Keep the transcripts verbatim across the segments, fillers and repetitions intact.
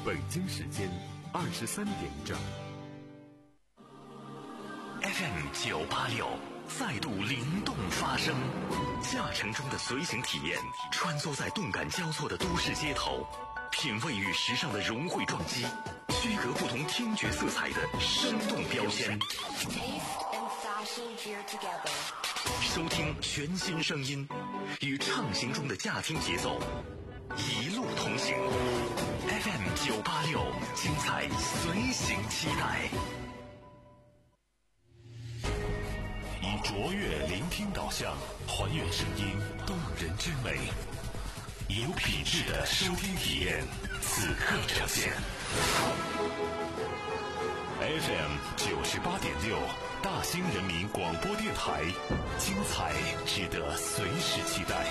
北京时间二十三点整。 F M 九八六再度灵动发声，驾乘中的随行体验，穿梭在动感交错的都市街头，品味与时尚的融汇撞击，区隔不同听觉色彩的生动标签。收听全新声音，与畅行中的驾听节奏一路同行。F M 九八六，精彩随行期待。以卓越聆听导向，还原声音动人之美，有品质的收听体验，此刻呈现。F M 九十八点六，大兴人民广播电台，精彩值得随时期待。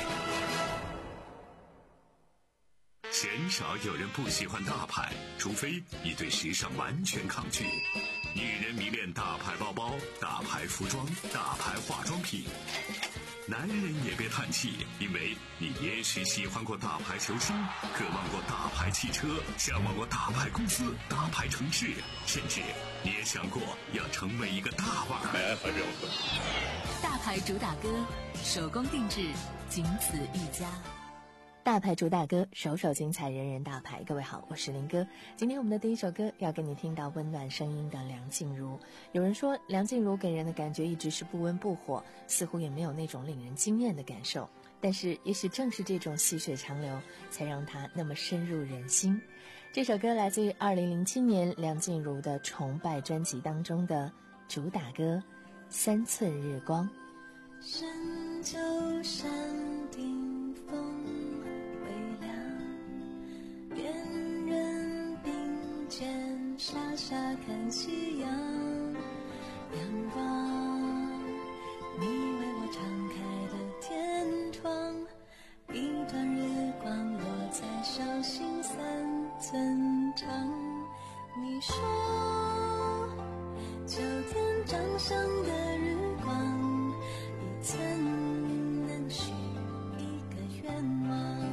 鲜少有人不喜欢大牌，除非你对时尚完全抗拒。女人迷恋大牌包包、大牌服装、大牌化妆品。男人也别叹气，因为你也许喜欢过大牌球星，渴望过大牌汽车，向往过大牌公司、大牌城市，甚至你也想过要成为一个大腕。 大牌主打歌，手工定制，仅此一家。 大牌主打歌，首首精彩，人人大牌。各位好，我是林哥。今天我们的第一首歌要跟你听到温暖声音的梁静茹。有人说梁静茹给人的感觉一直是不温不火，似乎也没有那种令人惊艳的感受，但是也许正是这种细水长流，才让她那么深入人心。这首歌来自于二零零七年梁静茹的崇拜专辑当中的主打歌三寸日光。 深秋山顶风恋人并肩傻傻看夕阳，仰望你为我敞开的天窗，一段日光落在手心三寸长。你说秋天掌上的日光，一寸能许一个愿望。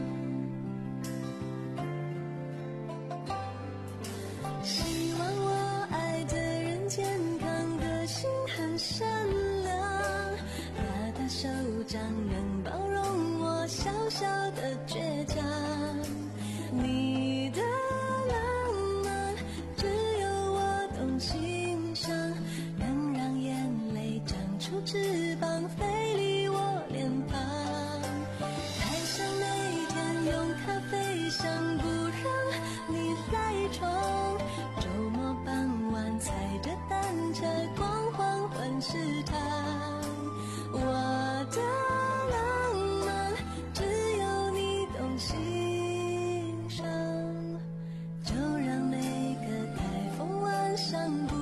希望我爱的人健康，个性很善良，他的手掌能包容我小小的倔强。你的浪漫只有我懂欣赏，能让眼泪长出翅膀飞离我脸庞。台上那天用咖啡香不让你来闯，周末傍晚踩着单车逛黄昏市场。我的浪漫只有你懂欣赏，就让每个台风晚上不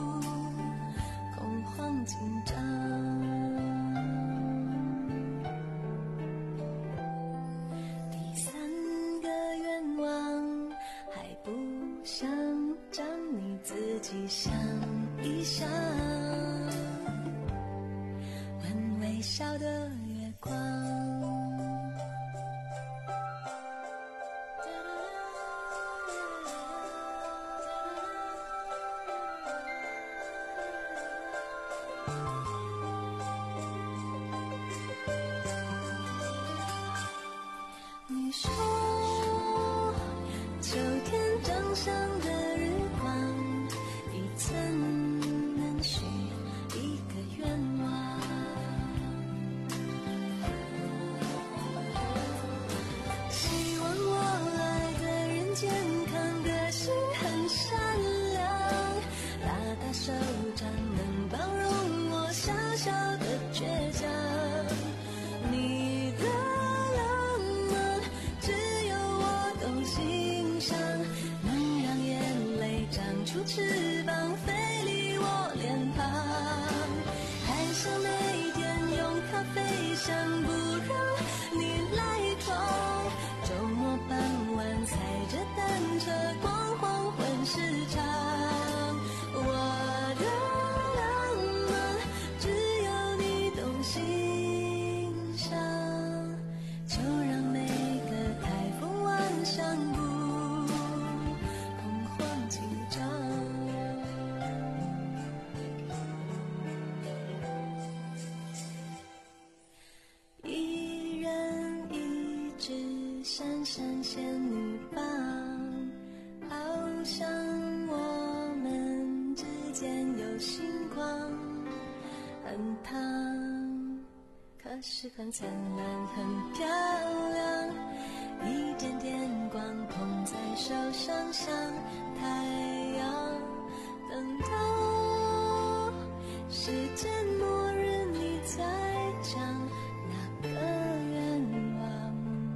恐慌紧张。第三个愿望还不想让你自己想一想，问微笑的月光。你说秋天掌上的日光，一寸能许一个愿望。希望我爱的人健康，个性很善良，大大手掌能包容我小小的倔强。你的浪漫只有我懂欣赏，能让眼泪长出翅膀飞离我脸庞。台上那天用咖啡香不让你来闯，周末傍晚踩着单车逛黄昏市场。我的浪漫只有你懂欣赏，就让每个台风晚上不神仙女棒，好像我们之间有星光，很烫，可是很灿烂，很漂亮，一点点光捧在手上，像太阳。等到世界末日，你再讲那个愿望，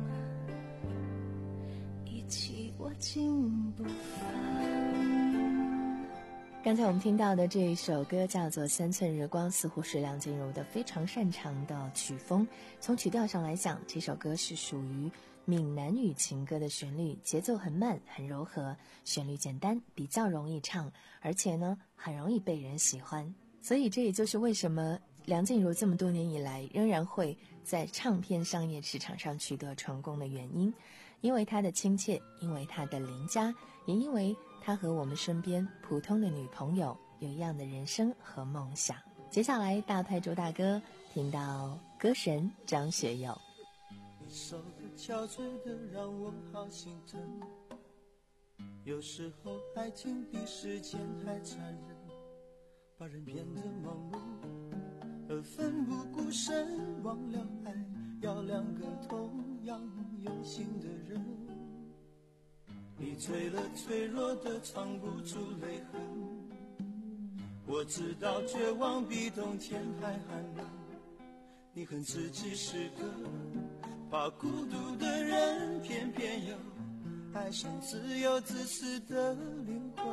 一起握紧不放。 刚才我们听到的这一首歌叫做《三寸日光》，似乎是梁静茹的非常擅长的曲风。从曲调上来讲，这首歌是属于闽南语情歌的旋律，节奏很慢很柔和，旋律简单，比较容易唱，而且呢很容易被人喜欢。所以这也就是为什么梁静茹这么多年以来仍然会在唱片商业市场上取得成功的原因，因为她的亲切，因为她的邻家，也因为她和我们身边普通的女朋友有一样的人生和梦想。接下来大牌主打歌，听到歌神张学友。 你手的憔悴的让我好心疼，有时候爱情比时间还残忍，把人变得盲目而奋不顾身，忘了爱要两个同样用心的人。你醉了脆弱的藏不住泪痕，我知道绝望比冬天还寒冷，你恨自己是个怕孤独的人，偏偏又爱上自由自私的灵魂。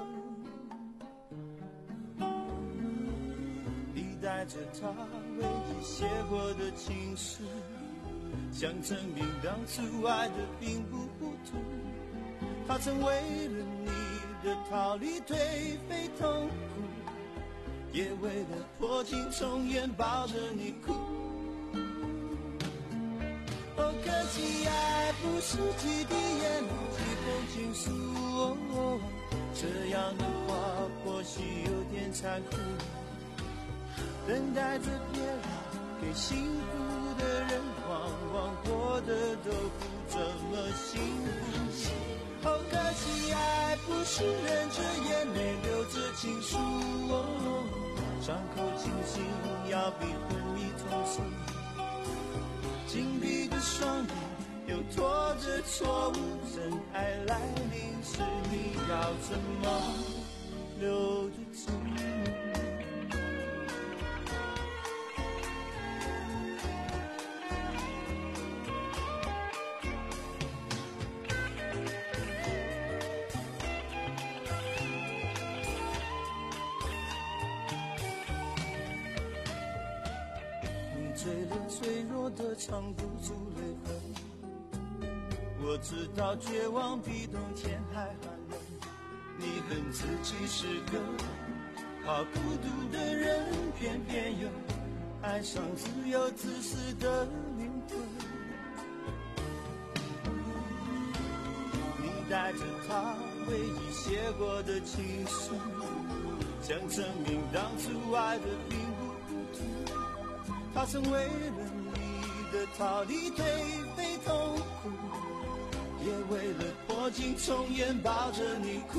你带着他唯一写过的情诗，想证明当初爱的并不糊涂。他曾为了你的逃离颓废痛苦，也为了破镜重圆抱着你哭。哦，可惜爱不是几滴眼泪几封情书，哦，这样的话或许有点残酷。等待着别人给幸福的人，往往过得都不怎么幸福。哦，可惜爱不是忍着眼泪流着情书，哦，伤口清醒要比昏迷痛楚。紧闭的双眼又拖着错误，真爱来临时你要怎么留得住？醉了脆弱的藏不住泪痕，我知道绝望比冬天还寒冷，你恨自己是个怕孤独的人，偏偏又爱上自由自私的灵魂。你带着他唯一写过的情书，想证明当初爱的并不糊涂。他曾为了你的逃离颓废痛苦，也为了破镜重圆抱着你哭。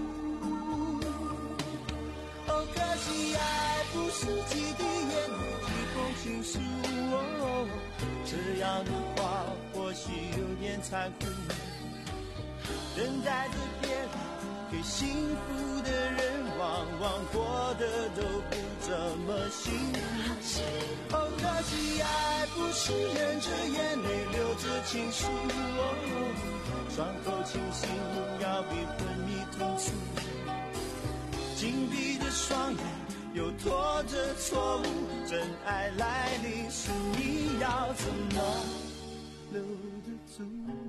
哦，可惜爱不是几滴眼泪几封情书，哦，这样的话或许有点残酷。等待着别人给幸福的人，往往过得都不怎么幸福。哦，可惜爱不是忍着眼泪流着情书，哦，伤口清醒要比昏迷痛楚。紧闭的双眼又拖着错误，真爱来临时你要怎么留得住？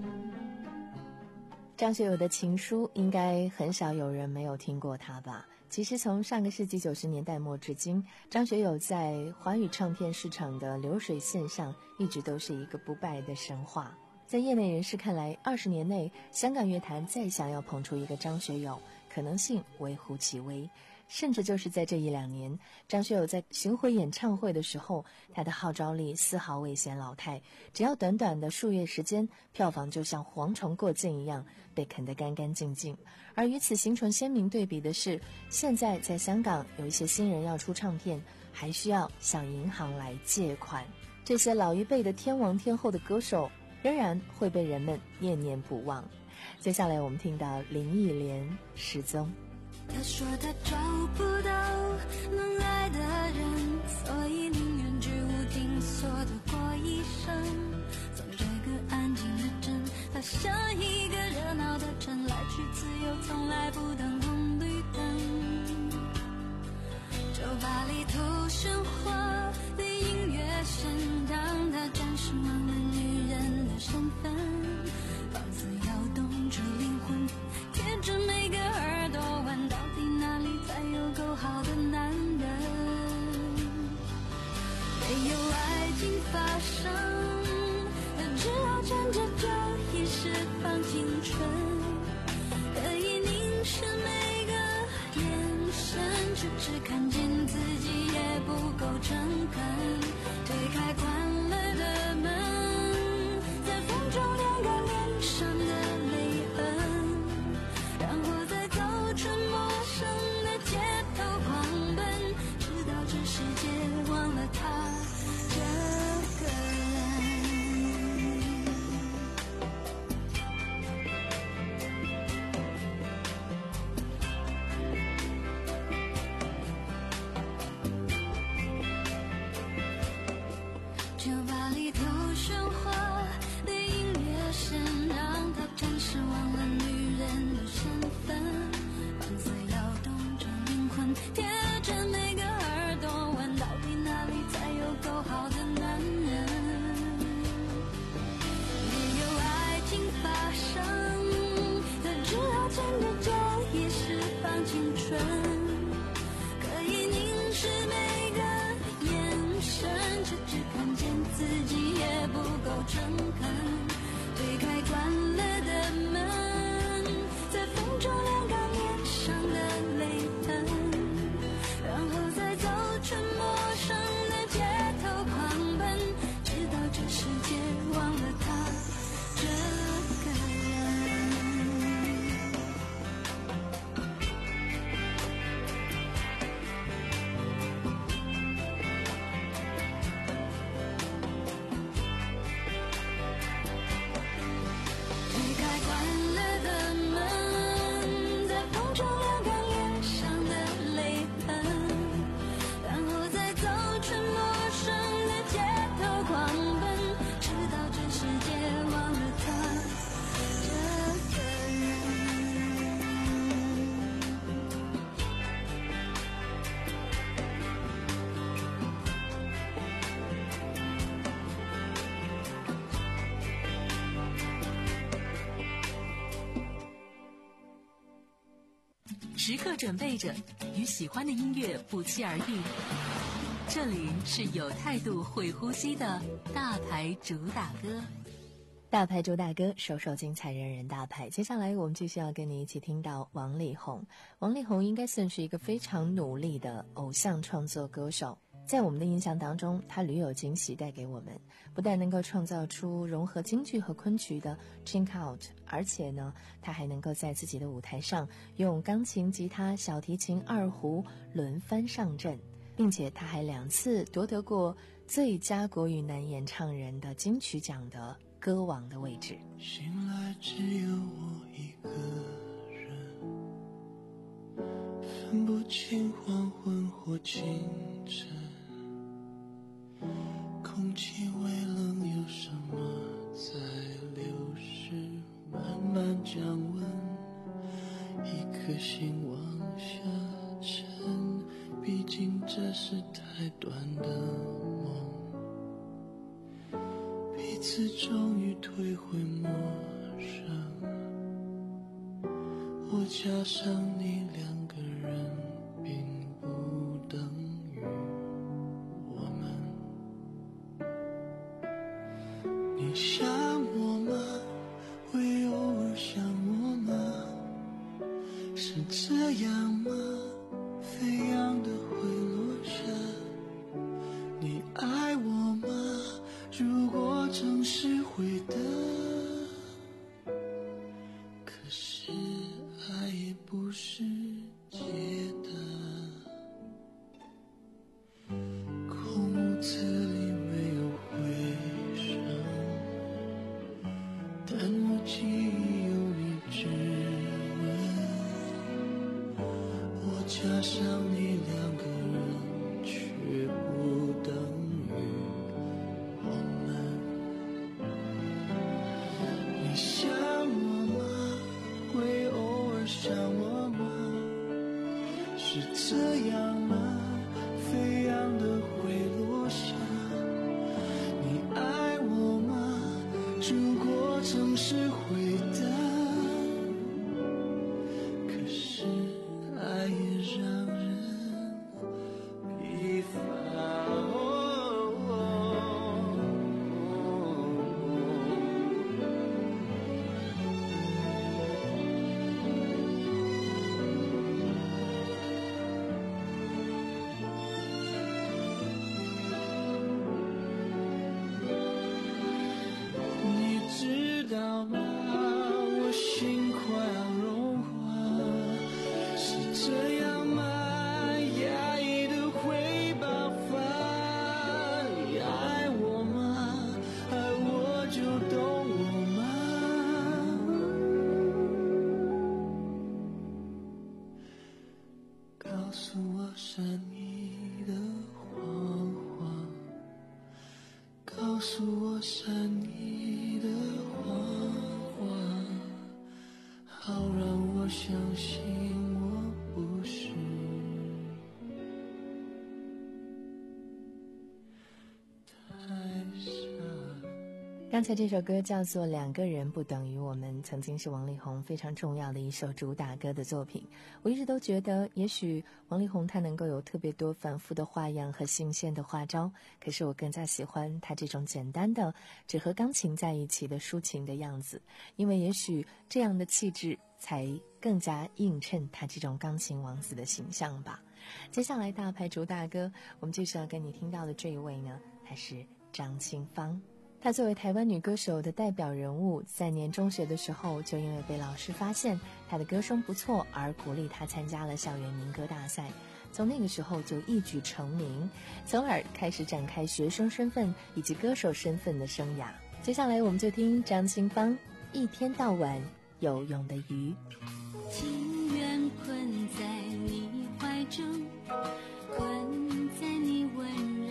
张学友的情书应该很少有人没有听过他吧。其实从上个世纪九十年代末至今，张学友在华语唱片市场的流水线上一直都是一个不败的神话。在业内人士看来，二十年内香港乐坛再想要捧出一个张学友，可能性微乎其微。 甚至就是在这一两年，张学友在巡回演唱会的时候，他的号召力丝毫未显老态，只要短短的数月时间，票房就像蝗虫过境一样被啃得干干净净。而与此形成鲜明对比的是，现在在香港有一些新人要出唱片，还需要向银行来借款，这些老一辈的天王天后的歌手仍然会被人们念念不忘。接下来我们听到林忆莲失踪。 他说他找不到能爱的人，所以宁愿居无定所的过一生。从这个安静的镇爬向一个热闹的城，来去自由从来不等红绿灯。酒吧里头喧哗的音乐声，让他暂时忘了女人的身份。房子摇动着灵魂，贴着每个耳朵问，到底哪里才有够好的男人？没有爱情发生，只好趁着酒意释放青春，可以凝视每个眼神，却只看见自己也不够诚恳。推开关了的门，在风中晾干脸上的泪痕，然后再走出陌生的街头狂奔，直到这世界忘了他这个人。酒吧里头喧哗的音乐声，让他暂时忘了女人的身份。房子摇动着灵魂，贴着每个耳朵问，到底哪里才有够好的男人？没有爱情发生，他只好趁着酒意释放青春，可以凝视每个眼神，却只看见自己也不够诚恳。推开关了的门，在风中晾干脸上的泪痕，然后再走出陌生的街头狂奔，直到这世界忘了他这个人。推开关了的门，在风中晾干脸上的泪痕，然后再走出陌生的街头狂奔，直到这世界忘了他这个人。 时刻准备着与喜欢的音乐不期而遇。这里是有态度会呼吸的大牌主打歌。 大牌主打歌，首首精彩，人人大牌。接下来我们继续要跟你一起听到王力宏。王力宏应该算是一个非常努力的偶像创作歌手，在我们的印象当中，他屡有惊喜带给我们，不但能够创造出融合京剧和昆曲的 Chink Out， 而且呢，他还能够在自己的舞台上用钢琴、吉他、小提琴、二胡轮番上阵，并且他还两次夺得过最佳国语男演唱人的金曲奖的歌王的位置。 醒来只有我一个人，分不清黄昏或清晨，空气微冷，有什么在流逝，慢慢降温，一颗心往下沉，毕竟这是太短的梦，彼此终于退回陌生，我加上你两个人并不等于我们。你想我吗？会偶尔想我吗？是这样吗？ 飞扬的会落下。你爱我吗？如果曾是会的，可是爱也不是解的。空屋子里没有回声，但我记忆有你指纹。我加上你两个人，却不等于我们。你想我吗？会偶尔想我吗？是这样吗？飞扬的会落下。你爱我吗？如果曾是会的，可是爱也让人疲乏。你知道吗？我心快要融化，是这样吗？压抑的会爆发。你爱我吗？爱我就懂我吗？告诉我善意的谎话，告诉我善意的谎话，好让我相信我不是太傻。 刚才这首歌叫做《两个人不等于我们》，曾经是王力宏非常重要的一首主打歌的作品。我一直都觉得，也许王力宏他能够有特别多反复的花样和新鲜的花招，可是我更加喜欢他这种简单的只和钢琴在一起的抒情的样子，因为也许这样的气质才更加映衬他这种钢琴王子的形象吧。接下来大牌主打歌，我们就是要跟你听到的这一位呢，她是张清芳。她作为台湾女歌手的代表人物，在念中学的时候就因为被老师发现她的歌声不错，而鼓励她参加了校园民歌大赛。从那个时候就一举成名，从而开始展开学生身份以及歌手身份的生涯。接下来我们就听张清芳《一天到晚有用的鱼》。 情愿困在你怀中，困在你温柔，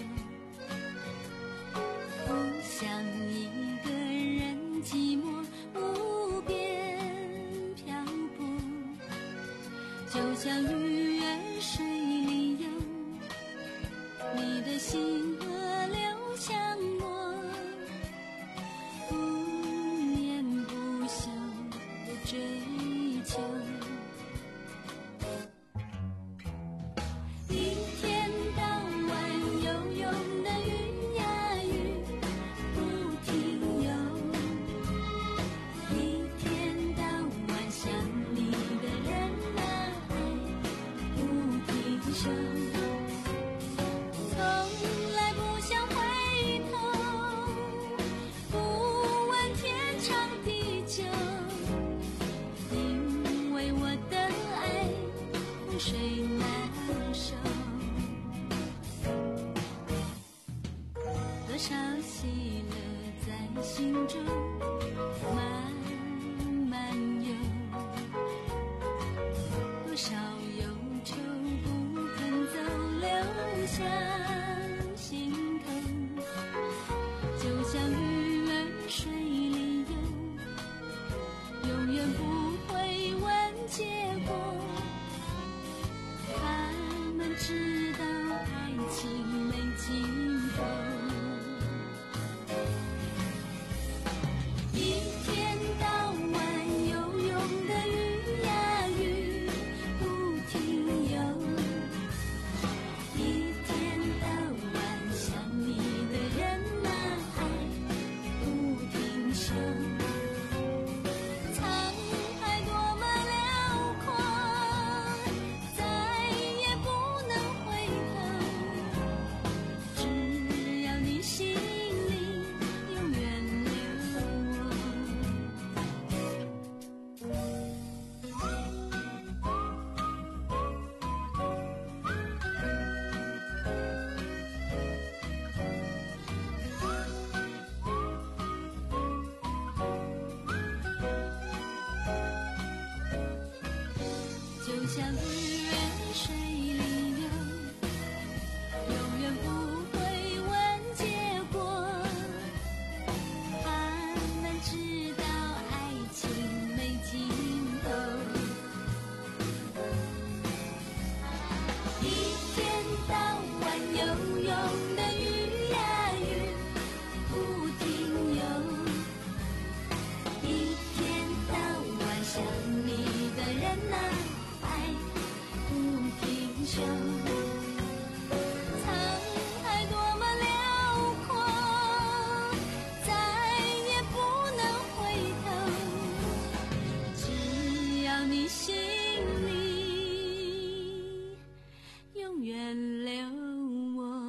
不想一个人寂寞无边漂泊，就像鱼儿水里游，你的心河流向我，不眠不休的追求。一天到晚游泳的鱼呀鱼，不停游，一天到晚想你的人啊爱，不停休，从来不想回头，不问天长地久，因为我的爱覆水难收。多少喜乐在心中慢慢游，多少忧愁不肯走，留下心头，就像鱼儿水里游，永远不会问结果，他们知道爱情没尽头。 像日月水里流，永远不会问结果，还能知道爱情没尽头。一天到晚游泳的鱼呀鱼不停游，一天到晚想你的人啊爱不停休。沧海多么辽阔，再也不能回头，只要你心里永远留我。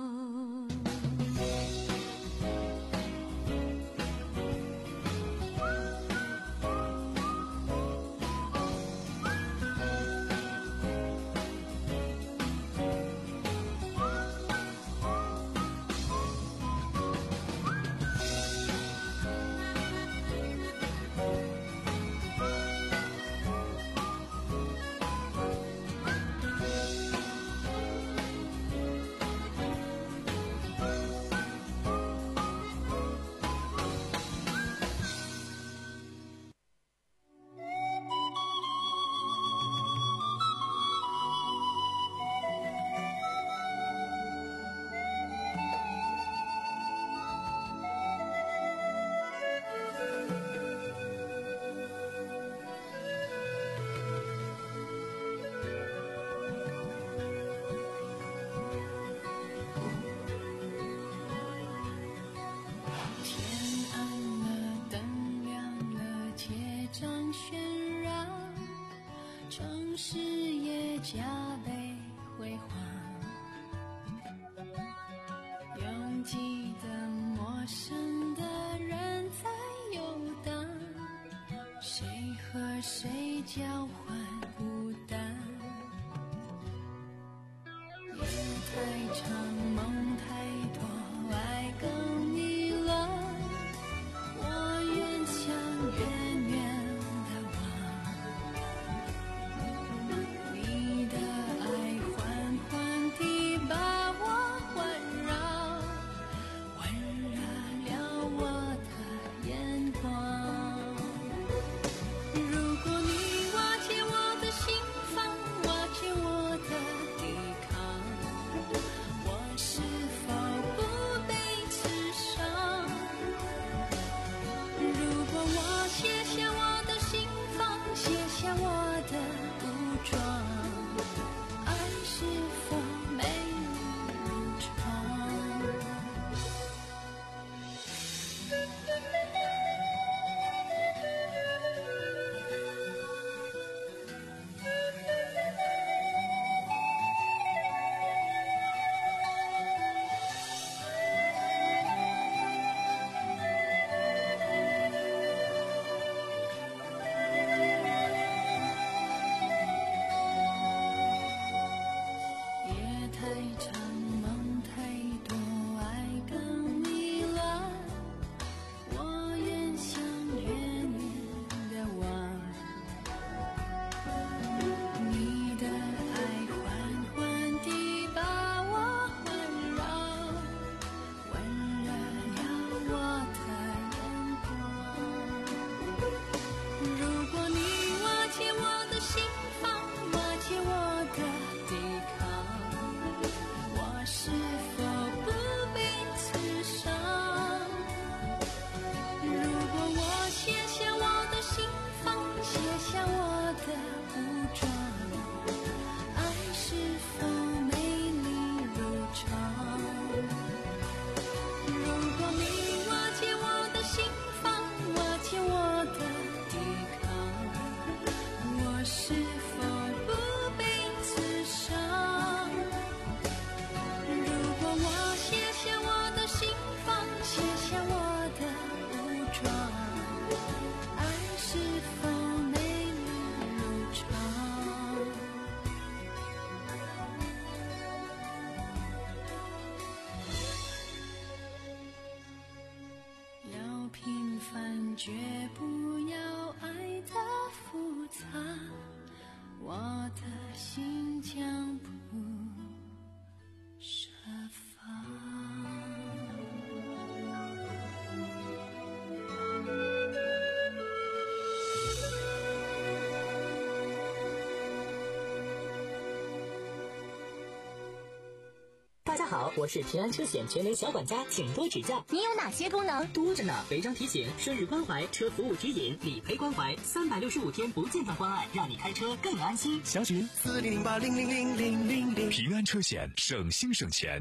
事业加倍辉煌，拥挤的陌生的人在游荡，谁和谁交换孤单，夜太长梦太多，爱更迷乱，我愿想远远的望，你的爱缓缓地把我环绕，温热了我的眼光。如果你瓦解我的心房，瓦解我的抵抗，我是否不被刺伤？如果我卸下我的心房，卸下我的武装，爱是否美丽如常？夜太长梦太多，爱更迷乱，我愿想远远的望，你的爱缓缓地把我环绕，温热了我的眼光。如果你瓦解我的心房，瓦解我的抵抗，我是否不被刺伤？如果我卸下我的心房，卸下我的武装，爱是否美丽如常？如果你瓦解我的心房，瓦解我的抵抗，我是否不被刺伤？如果我卸下我的心房，卸下我的武装，爱是否美丽如常？要平凡，绝不要爱的复杂，我的心将不设防。 大家好，我是平安车险全能小管家，请多指教。 你有哪些功能？ 多着呢，违章提醒、顺日关怀、车服务指引、理赔关怀，三百六十五天不间断关爱，让你开车更安心。 详询四零零八零零零零零零。 平安车险，省心省钱。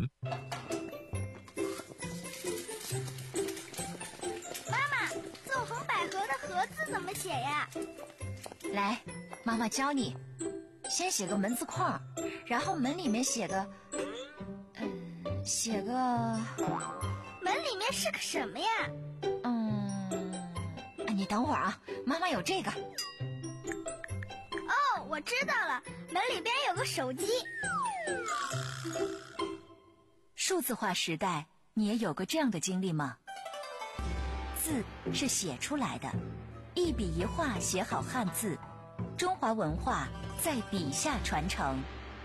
妈妈，纵横捭阖的阖字怎么写呀？来，妈妈教你。先写个门字框，然后门里面写个，嗯，写个。门里面是个什么呀？嗯，你等会儿啊，妈妈有这个。哦，我知道了，门里边有个手机。数字化时代，你也有过这样的经历吗？字是写出来的，一笔一画写好汉字，中华文化在笔下传承。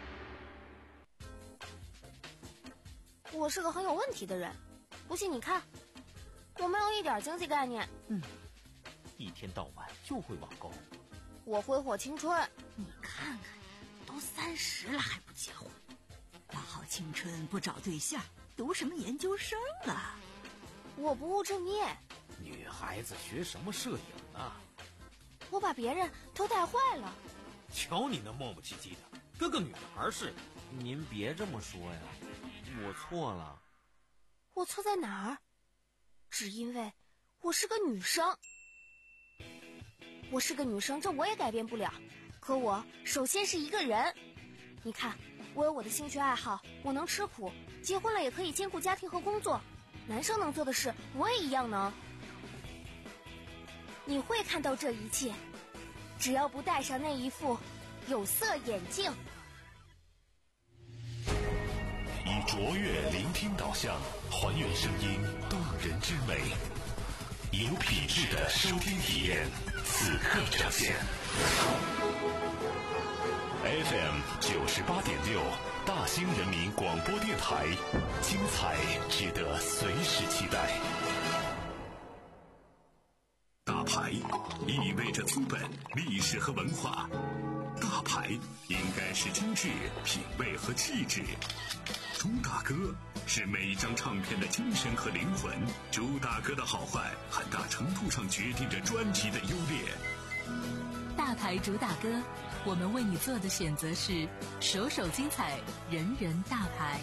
我是个很有问题的人，不信你看，我没有一点经济概念。 嗯，一天到晚就会网购。 我挥霍青春。 你看看，都三十了还不结婚，大好青春不找对象，读什么研究生啊？ 我不务正业。 女孩子学什么摄影啊？ 我把别人都带坏了。 瞧你那磨磨唧唧的，跟个女孩似的。 您别这么说呀，我错了。 我错在哪儿？只因为我是个女生。我是个女生，这我也改变不了。可我首先是一个人。你看，我有我的兴趣爱好，我能吃苦，结婚了也可以兼顾家庭和工作。男生能做的事，我也一样能。你会看到这一切，只要不戴上那一副有色眼镜。 以卓越聆听导向，还原声音动人之美，有品质的收听体验，此刻呈现。F M 九十八点六，大兴人民广播电台，精彩值得随时期待。 大牌意味着资本、历史和文化，大牌应该是精致、品味和气质。朱大哥是每一张唱片的精神和灵魂，朱大哥的好坏很大程度上决定着专辑的优劣。 大牌朱大哥，我们为你做的选择是首首精彩，人人大牌。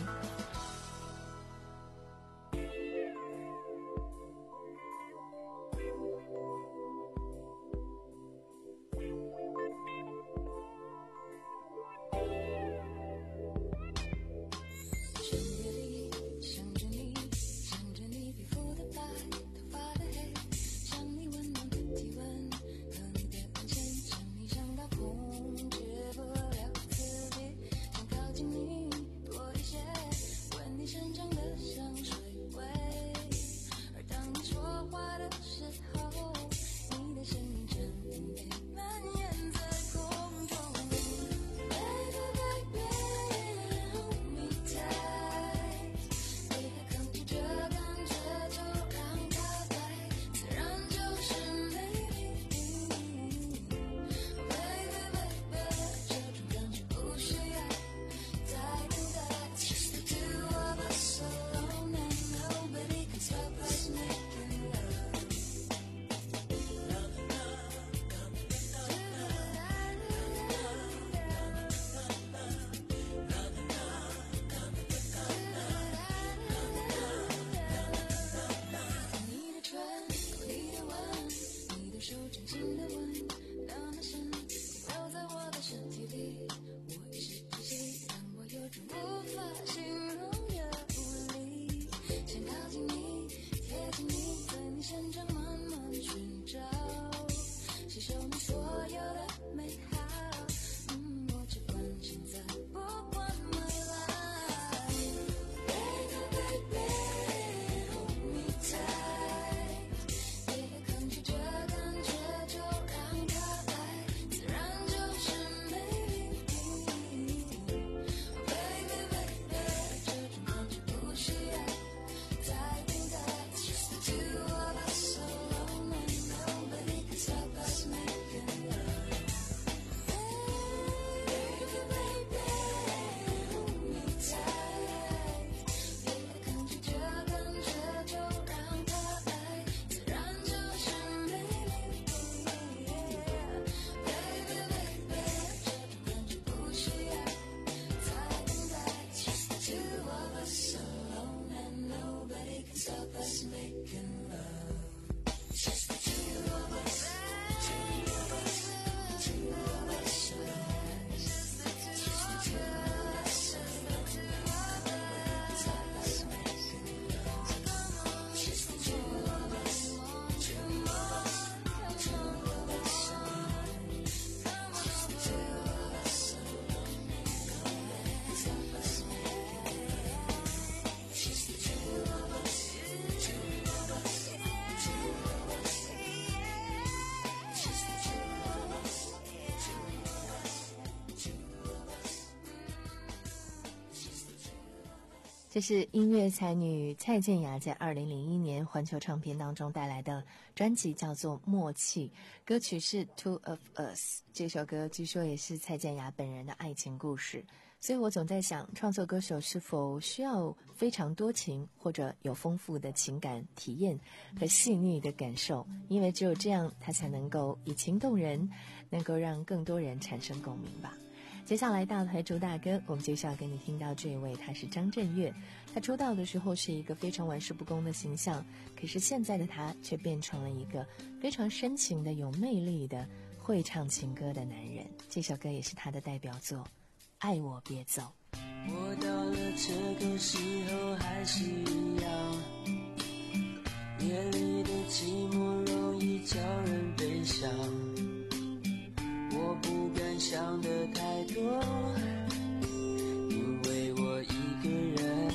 这是音乐才女蔡健雅在二零零一年环球唱片当中带来的专辑，叫做《默契》，歌曲是《Two of Us》。这首歌据说也是蔡健雅本人的爱情故事，所以我总在想，创作歌手是否需要非常多情，或者有丰富的情感体验和细腻的感受，因为只有这样，他才能够以情动人，能够让更多人产生共鸣吧。接下来大牌主打歌，我们就是要给你听到这一位，他是张震岳。他出道的时候是一个非常玩世不恭的形象，可是现在的他却变成了一个非常深情的、有魅力的、会唱情歌的男人。这首歌也是他的代表作《爱我别走》。 我到了这个时候还是一样，夜里的寂寞容易叫人悲伤，我不敢想的太多，因为我一个人。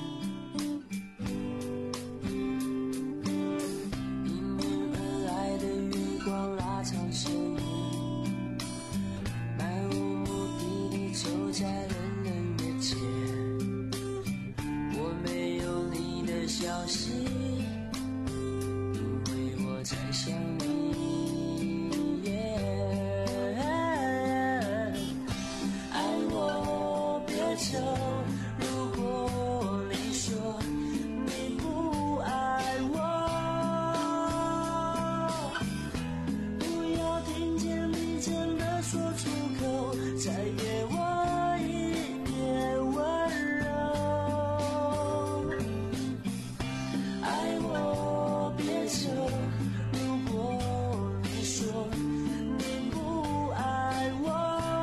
迎面而来的月光拉长身影，漫无目的地走在人人面前，我没有你的消息，因为我在想你。如果你说你不爱我，不要听见你真的说出口，再给我一点温柔。爱我别走，如果你说你不爱我，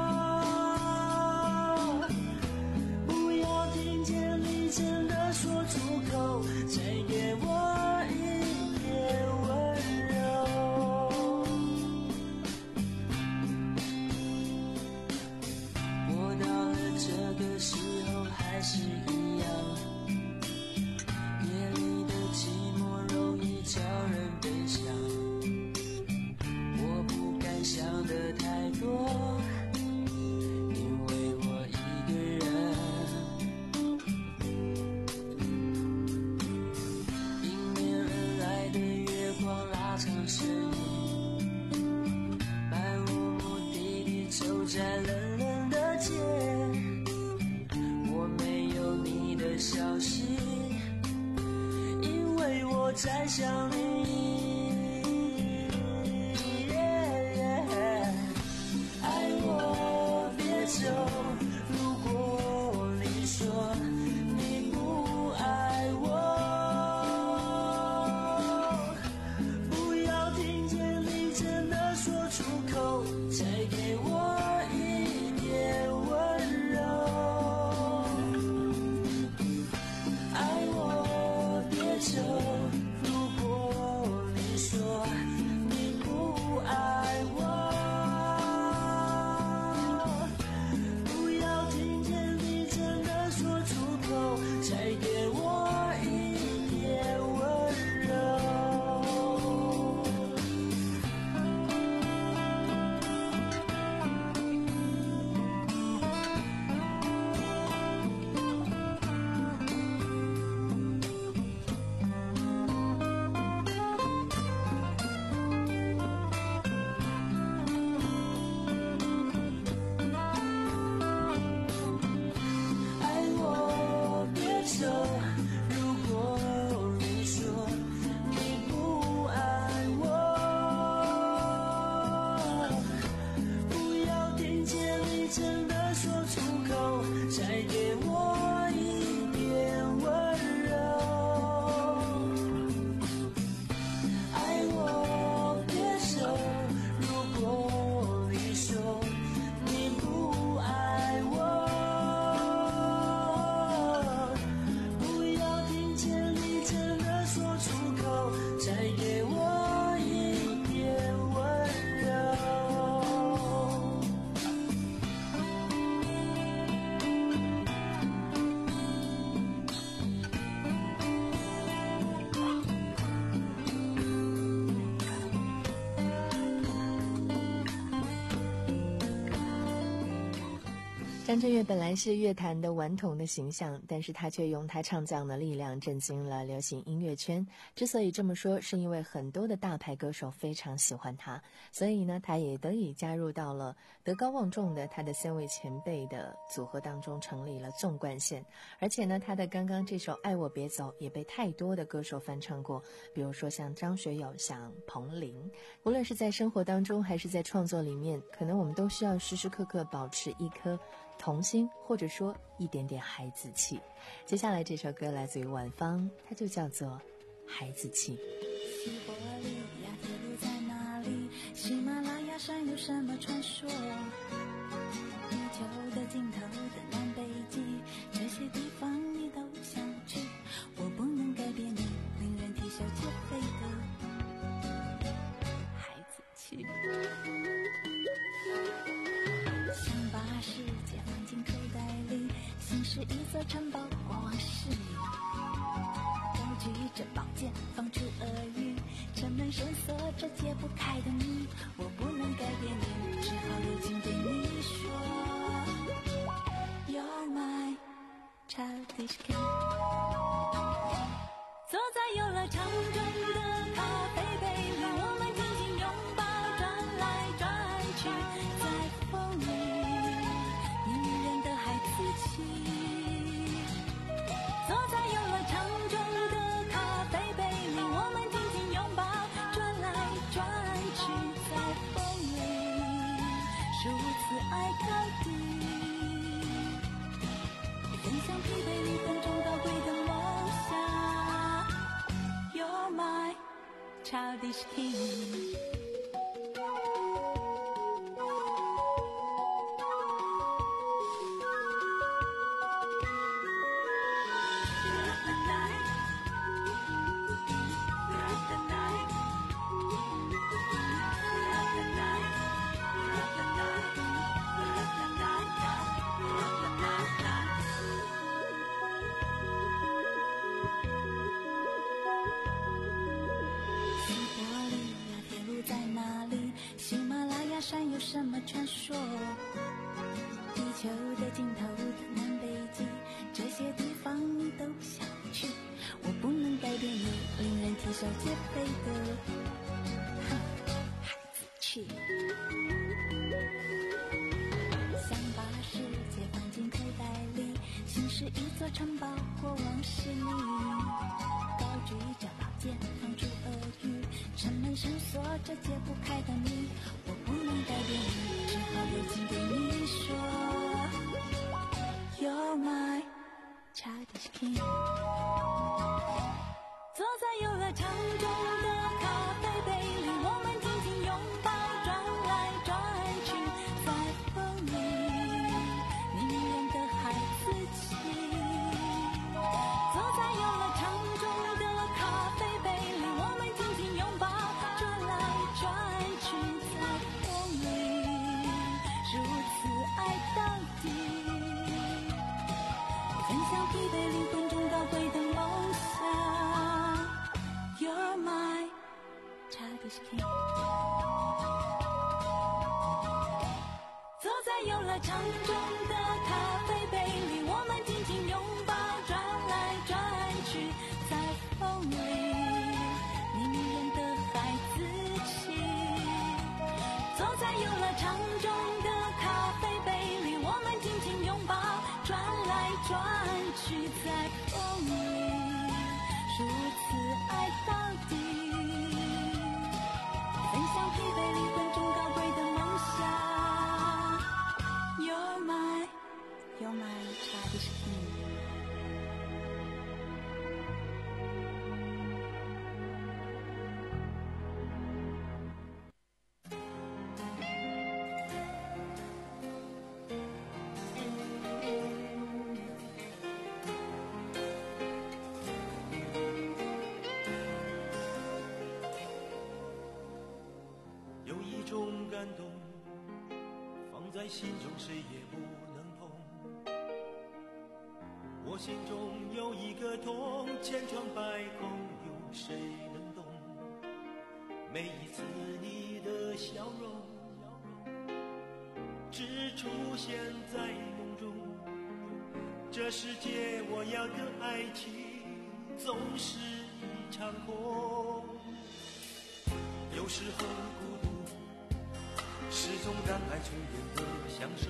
真的说出口，再给我一点温柔。我到了这个时候还是一样，夜里的寂寞容易叫人悲伤，我不敢想的太多，因为我一个人。身影漫无目的地走在冷冷的街，我没有你的消息，因为我在想你。爱我别走，如果你说你不爱我，再给我一点温柔。爱我别走，如果张震岳本来是乐坛的顽童的形象，但是他却用他唱将的力量震惊了流行音乐圈。之所以这么说，是因为很多的大牌歌手非常喜欢他，所以呢，他也得以加入到了德高望重的他的三位前辈的组合当中，成立了纵贯线。而且呢，他的刚刚这首《爱我别走》也被太多的歌手翻唱过，比如说像张学友、像彭羚。无论是在生活当中还是在创作里面，可能我们都需要时时刻刻保持一颗童心，或者说一点点孩子气。接下来这首歌来自于晚芳，它就叫做孩子气。 西伯利亚铁路在哪里？喜马拉雅山有什么传说？地球的尽头的南北极，这些地方你都想去，我不能改变你令人啼笑皆非的孩子气。想把世界放进口袋里，心是一座城堡，过往是你。高举着宝剑，放出耳语，城门深锁着解不开的谜，我不能改变你，只好如今对你说 You're my childish king。 坐在游乐场中的咖啡杯里，我们紧紧拥抱，转来转去，在风里迷人的孩子气。坐在游乐场中的咖啡杯里，我们紧紧拥抱，转来转去，在风里如此爱到底，分享疲惫里分钟高贵的梦想。 You're my childish king。山有什么传说？地球的尽头的南北极，这些地方你都想去，我不能改变你令人啼笑皆非的孩子气。想把世界放进口袋里，心是一座城堡，过往是你。高举着宝剑，放出耳语，城门深锁着解不开的谜，我不能改变你，只好如今对你说 You're my childish king。 坐在游乐场中的咖啡杯里，我们紧紧拥抱，转来转去，在风里迷人的孩子气。坐在游乐场中的咖啡杯里，我们紧紧拥抱，转来转去，在风里如此爱到底，分享疲惫灵魂中高贵的梦想。 You're my childish king。 坐在游乐场中的咖啡杯里，我们紧紧拥抱，转来转去，在风里迷人的孩子气。坐在游乐场中的咖啡杯里，我们紧紧拥抱，转来转去，在风里如此爱到底，分享疲惫灵魂中高贵的梦想。You're my, you're my childish king。 有一种感动，放在心中谁也不能碰。我心中有一个痛，千疮百孔，有谁能懂？每一次你的笑容，只出现在梦中。 这世界我要的爱情总是一场空，有时候孤独是种让爱重演的享受，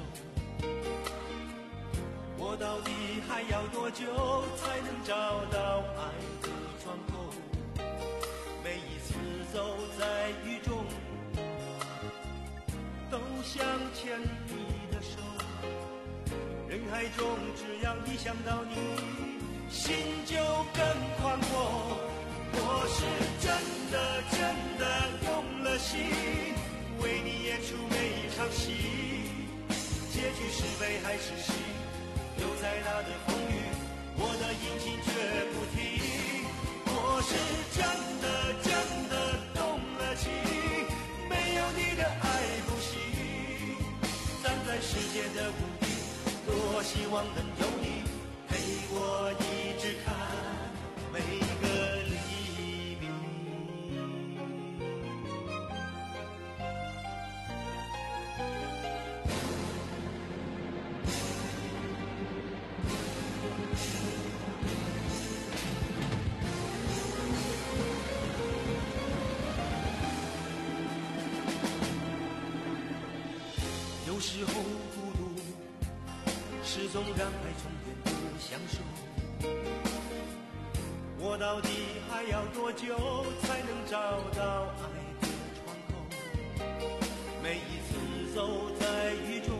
我到底还要多久才能找到爱的窗口？每一次走在雨中都想牵你的手，人海中只要一想到你，心就更宽阔。我是真的真的用了心，为你演出每一场戏，结局是悲还是喜，有再大的风雨，我的引擎绝不停。我是真的真的动了情，没有你的爱不行。站在世界的屋顶，多希望能有你陪我一直看每个黎明。有时候孤独是种让爱重演的享受，我到底还要多久才能找到爱的窗口？每一次走在雨中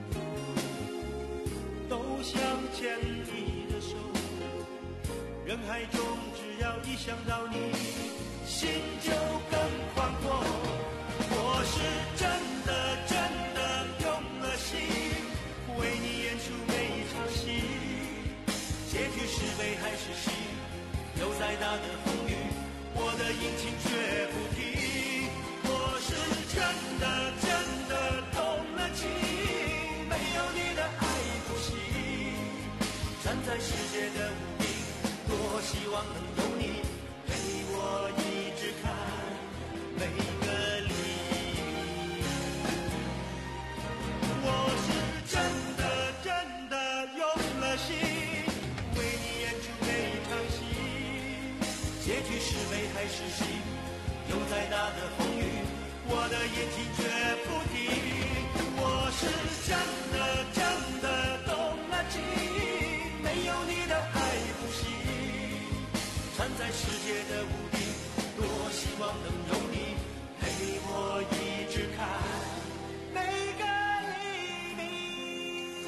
都想牵你的手，人海中只要一想到你，心就更宽阔。我是真的真的用了心，为你演出每一场戏，结局是悲还是喜，有再大的风雨，我的引擎绝不停。我是真的真的动了情，没有你的爱不行。站在世界的屋顶，多希望能有你陪我一直看每个黎明。我是真的真的用了心，为你演出每一场戏，结局是悲还是喜，有再大的风雨，我的眼睛绝不停。我是真的真的动了情，没有你的爱不行。站在世界的屋顶，多希望能有你陪我一直看每个黎明。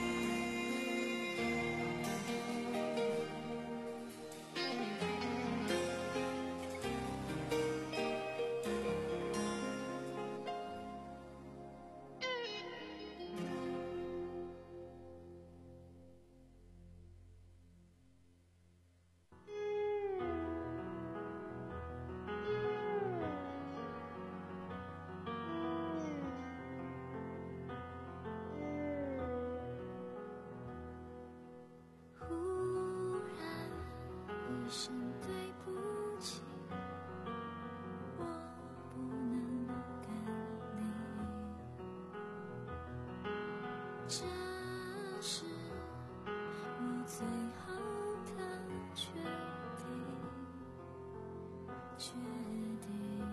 一声对不起，我不能跟你，这是我最后的决定，决定。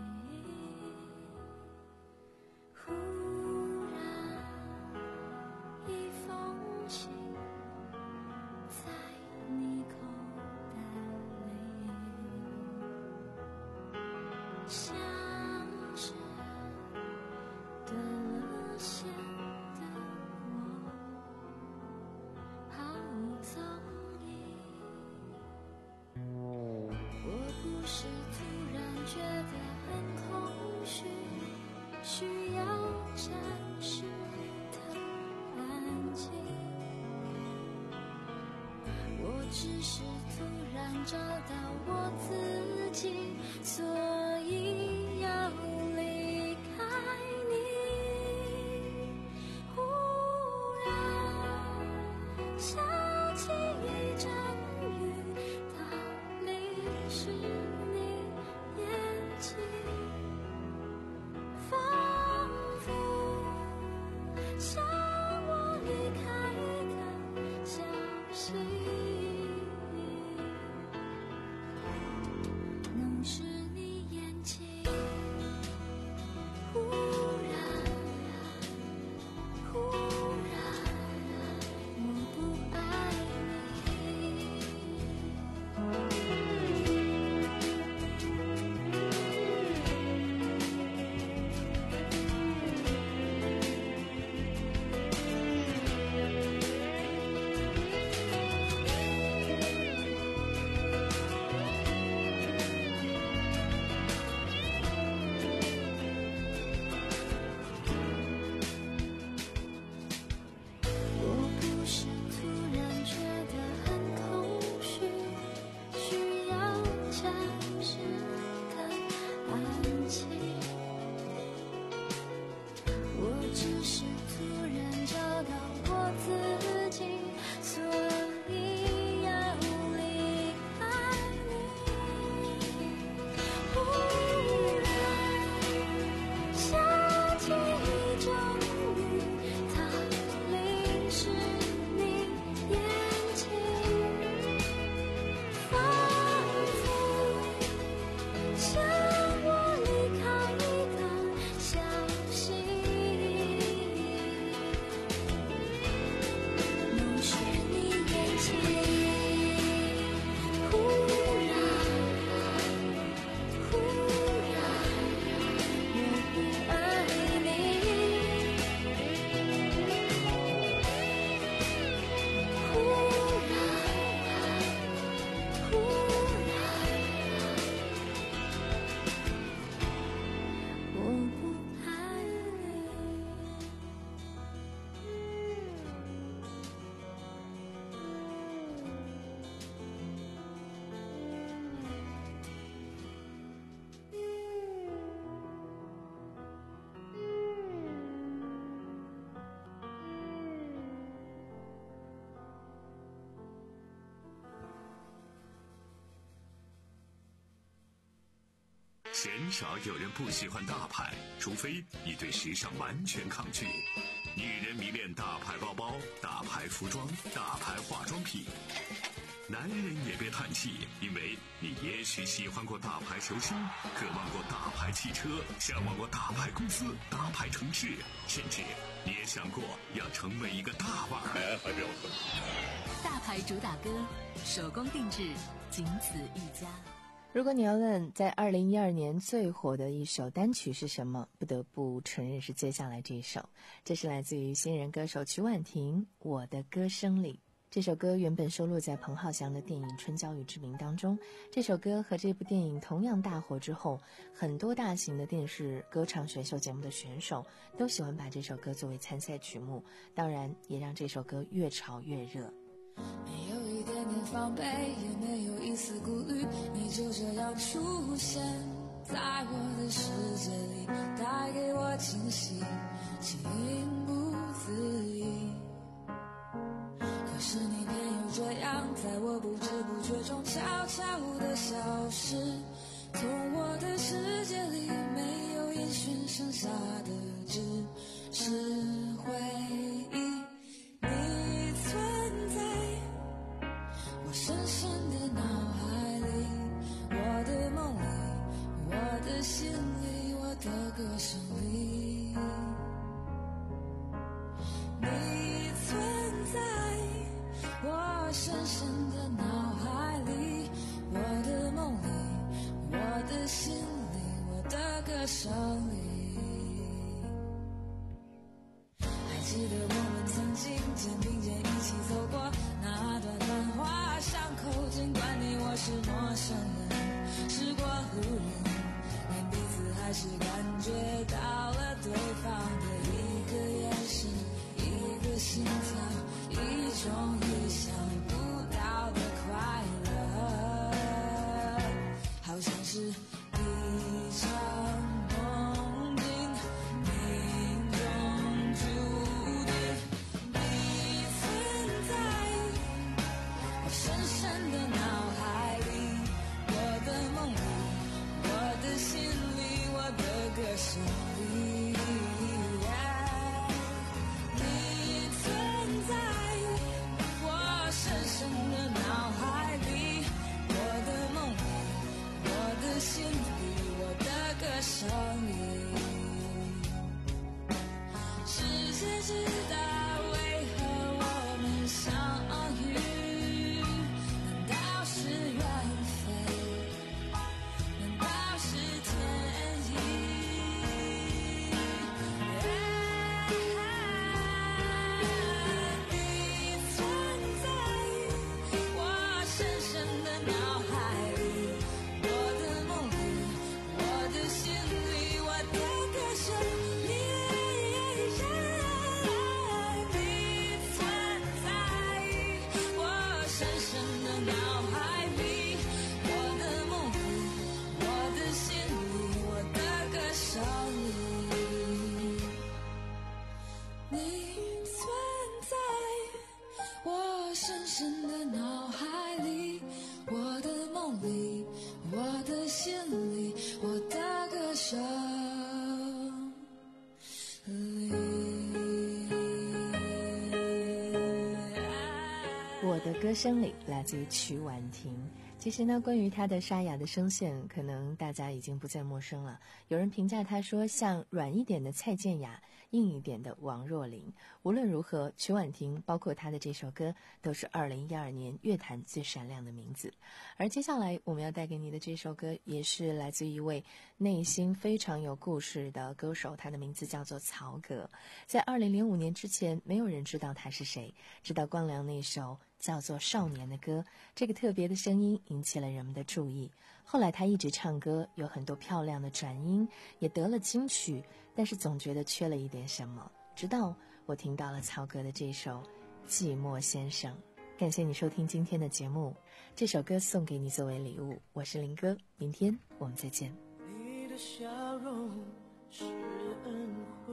忽然一封信在你口袋，像是断了线的我，好踪影。我不是突然觉得很空虚，需要暂时的安静，我只是突然找到我自己，所以要离开你。忽然下起一阵雨，到底是你眼睛，仿佛像我离开的小鲜少有人不喜欢大牌，除非你对时尚完全抗拒。女人迷恋大牌包包、大牌服装、大牌化妆品。男人也别叹气，因为你也许喜欢过大牌球星，渴望过大牌汽车，向往过大牌公司、大牌城市，甚至你也想过要成为一个大腕儿。哎，还不要喝。 大牌主打歌，手工定制，仅此一家。 如果你要问在二零一二年最火的一首单曲是什么，不得不承认是接下来这一首。这是来自于新人歌手曲婉婷《我的歌声里》。这首歌原本收录在彭浩翔的电影《春娇与志明》当中。这首歌和这部电影同样大火之后，很多大型的电视歌唱选秀节目的选手都喜欢把这首歌作为参赛曲目，当然也让这首歌越炒越热。 没有一点点防备，也没有一丝顾虑，你就这样出现在我的世界里，带给我惊喜，情不自已。可是你偏又这样，在我不知不觉中悄悄地消失，从我的世界里没有音讯，剩下的只是回忆。你存在我深深的脑海里，我的梦里，我的心里，我的歌声里。你存在我深深的脑海里，我的梦里，我的心里，我的歌声里。还记得我们曾经肩并肩一起走过那段繁华巷口，尽管你我是陌生人，是过路人，但彼此还是感觉到了对方的一个眼神，一个心跳，一种意想不到的快乐，好像是一场梦境，命中注定。你存在我深深的脑海里，我的梦里，我的心里，我的歌声里。你存在我深深的脑海里，我的梦里，我的心里，我的歌声里。世界知道为何我们相遇，难道是缘分？难道是天意？你存在我深深的脑海里，我的梦里，我的心里，我的歌声里。你存在我深深的脑海里，我的梦里，我的心里，我的歌声里。你存在我深深的脑海里，我的梦里，我的心里，我的歌声里。 我的歌声里，来自于曲婉婷。其实呢，关于她的沙哑的声线，可能大家已经不再陌生了。有人评价她说像软一点的蔡健雅，硬一点的王若琳。无论如何，曲婉婷包括她的这首歌，都是二零一二年乐坛最闪亮的名字。而接下来我们要带给你的这首歌，也是来自一位内心非常有故事的歌手，他的名字叫做曹格。在二零零五年之前，没有人知道他是谁，直到光良那首叫做《少年》的歌，这个特别的声音引起了人们的注意。后来他一直唱歌，有很多漂亮的转音，也得了金曲，但是总觉得缺了一点什么。直到我听到了曹格的这首《寂寞先生》。感谢你收听今天的节目，这首歌送给你作为礼物。我是林哥，明天我们再见。 你的笑容是恩惠，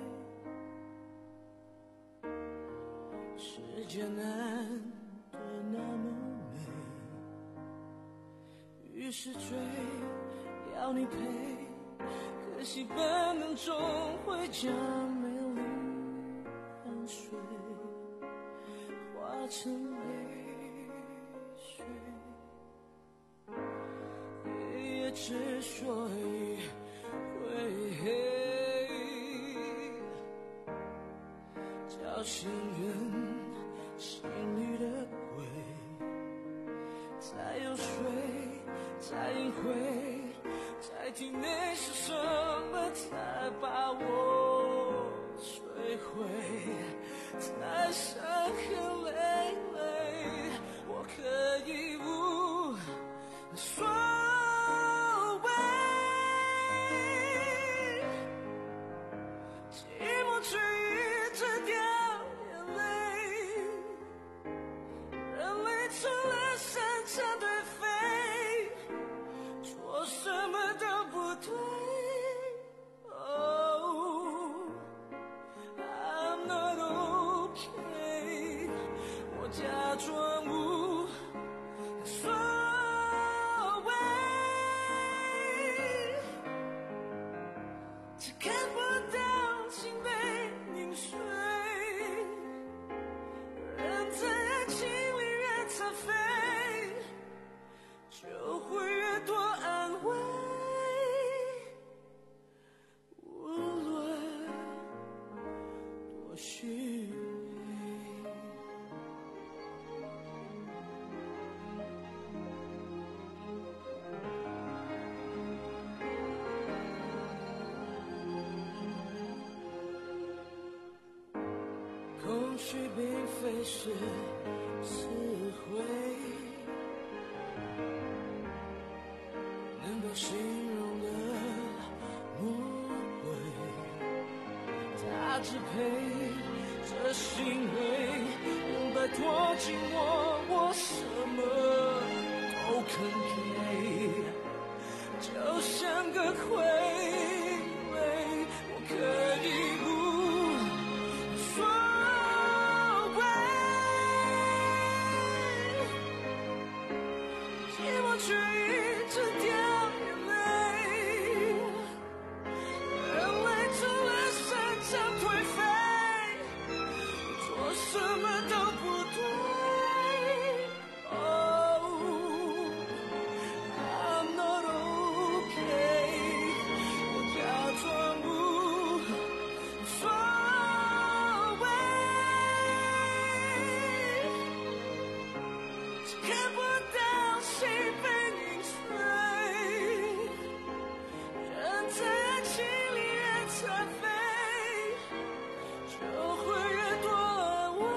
世界难得那么美，于是追要你陪，可惜本能终会将美丽汗水化成泪水，夜夜之所以会黑，叫醒人心里的鬼，再游说，再隐晦，在体内是什么才把我摧毁，才伤痕累累，我可以无所谓，寂寞却一直掉眼泪，人类除了生长对飞，做什么都不对。Oh, I'm not okay， 我假装无所谓，只看不到心被凝碎，人在爱情里越残废，就会越多安慰，无论多虚伪。空虚并非是词汇，能够形容的魔鬼，它支配这行为，能摆脱紧握，我什么都肯给，就像个傀儡，我可以无所谓，寂寞却一直掉眼泪，人类除了生长颓废，做什么都不对。Oh, I'm not okay， 我假装无所谓，只看不到心被凝碎，人在爱情里越残废，就会越多安慰。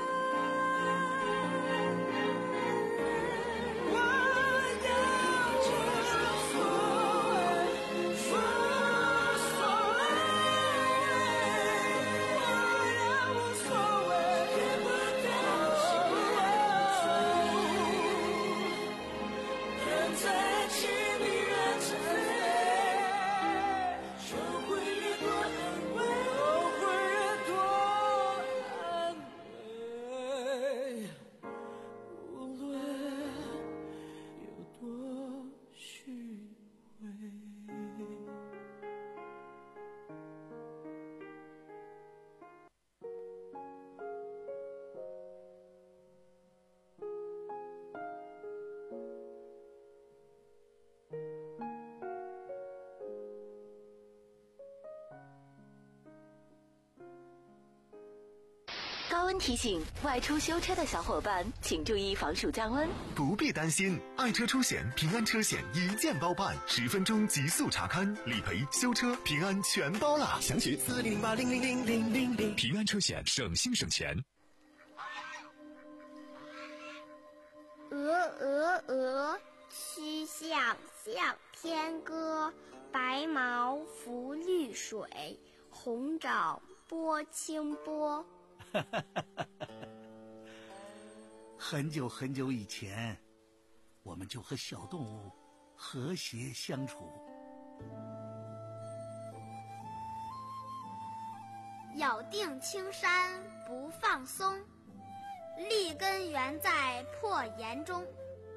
我要无所谓，无所谓，我要无所谓，看不到心被人在爱情里越残废，就会越多安慰，就会越多安慰，无论有多虚伪。 高温提醒：外出修车的小伙伴，请注意防暑降温。 不必担心，爱车出险平安车险一键包办，十分钟极速查看，理赔、修车、平安全包啦！详询四零零八零零零零零零。平安车险，省心省钱。 鹅鹅鹅，曲项向天歌。白毛浮绿水，红爪拨清波。 很久很久以前，我们就和小动物和谐相处。 咬定青山不放松，立根原在破岩中。